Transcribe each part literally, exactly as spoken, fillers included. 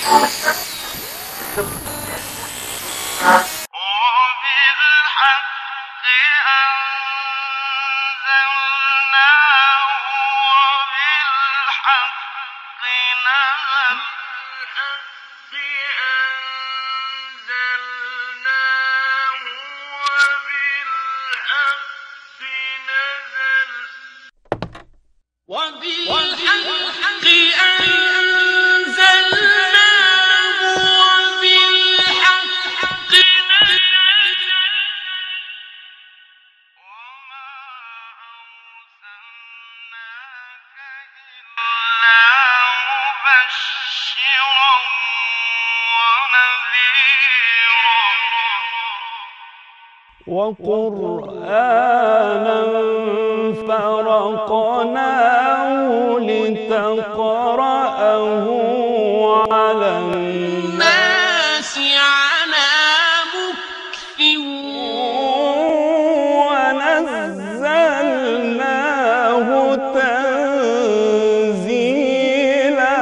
وقرآنا فرقناه لتقرأه على الناس على مكث ونزلناه تنزيلا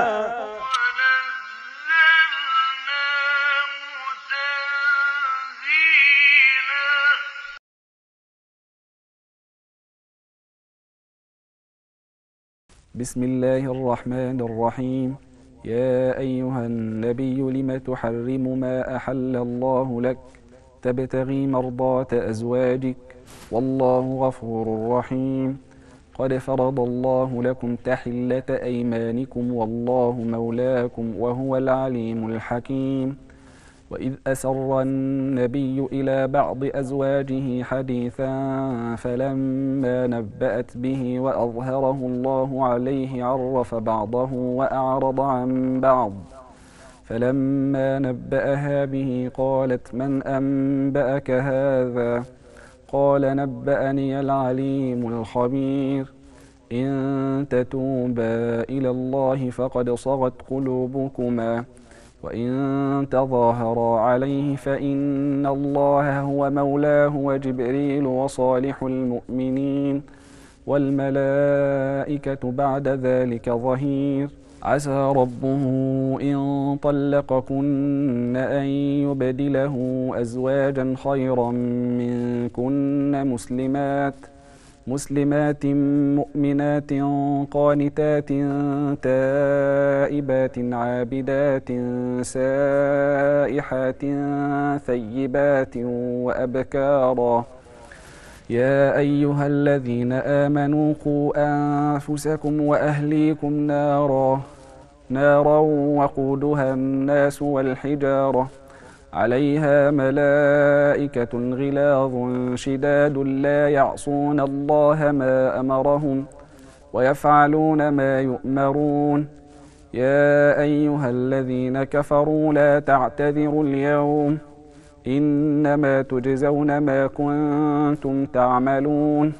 بسم الله الرحمن الرحيم. يا أيها النبي لم تحرم ما أحل الله لك تبتغي مرضات أزواجك والله غفور رحيم. قد فرض الله لكم تحلة أيمانكم والله مولاكم وهو العليم الحكيم. وإذ أسر النبي إلى بعض أزواجه حديثا فلما نبأت به وأظهره الله عليه عرف بعضه وأعرض عن بعض فلما نبأها به قالت من أنبأك هذا قال نبأني العليم الخبير. إن تتوبا إلى الله فقد صغت قلوبكما وإن تظاهرا عليه فإن الله هو مولاه وجبريل وصالح المؤمنين والملائكة بعد ذلك ظهير. عسى ربه إن طلقكن أن يبدله أزواجا خيرا منكن مسلمات مسلمات مؤمنات قانتات تائبات عابدات سائحات ثيبات وأبكارا. يا أيها الذين آمنوا قوا أنفسكم وأهليكم نارا نارا وقودها الناس والحجارة عليها ملائكة غلاظ شداد لا يعصون الله ما أمرهم ويفعلون ما يؤمرون. يا أيها الذين كفروا لا تعتذروا اليوم إنما تجزون ما كنتم تعملون.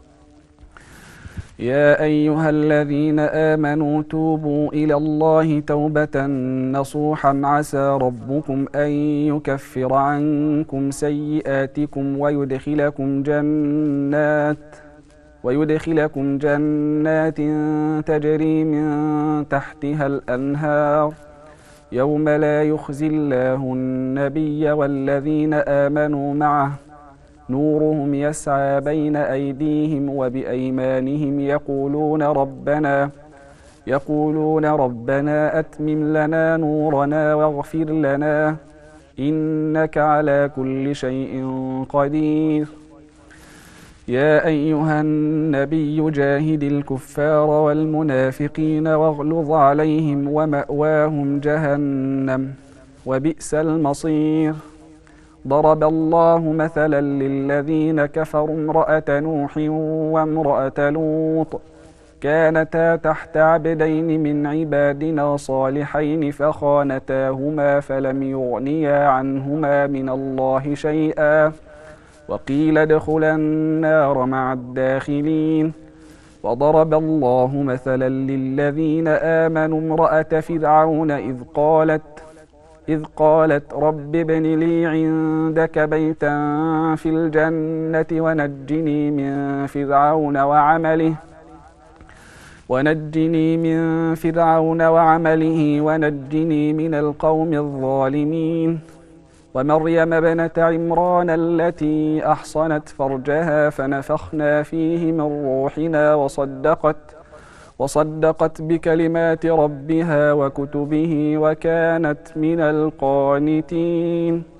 يا أيها الذين آمنوا توبوا إلى الله توبة نصوحا عسى ربكم أن يكفر عنكم سيئاتكم ويدخلكم جنات ويدخلكم جنات تجري من تحتها الأنهار يوم لا يخزي الله النبي والذين آمنوا معه نورهم يسعى بين أيديهم وبأيمانهم يقولون ربنا يقولون ربنا أتمم لنا نورنا واغفر لنا إنك على كل شيء قدير. يا أيها النبي جاهد الكفار والمنافقين واغلظ عليهم ومأواهم جهنم وبئس المصير. ضرب الله مثلا للذين كفروا امرأة نوح وامرأة لوط كانتا تحت عبدين من عبادنا صالحين فخانتاهما فلم يغنيا عنهما من الله شيئا وقيل ادخلا النار مع الداخلين. وضرب الله مثلا للذين آمنوا امرأة فرعون إذ قالت إذ قالت رب ابن لي عندك بيتا في الجنة ونجني من فرعون وعمله ونجني من فرعون وعمله ونجني من القوم الظالمين ومريم ابنة عمران التي أحصنت فرجها فنفخنا فيه من روحنا وصدقت وصدقت بكلمات ربها وكتبه وكانت من القانتين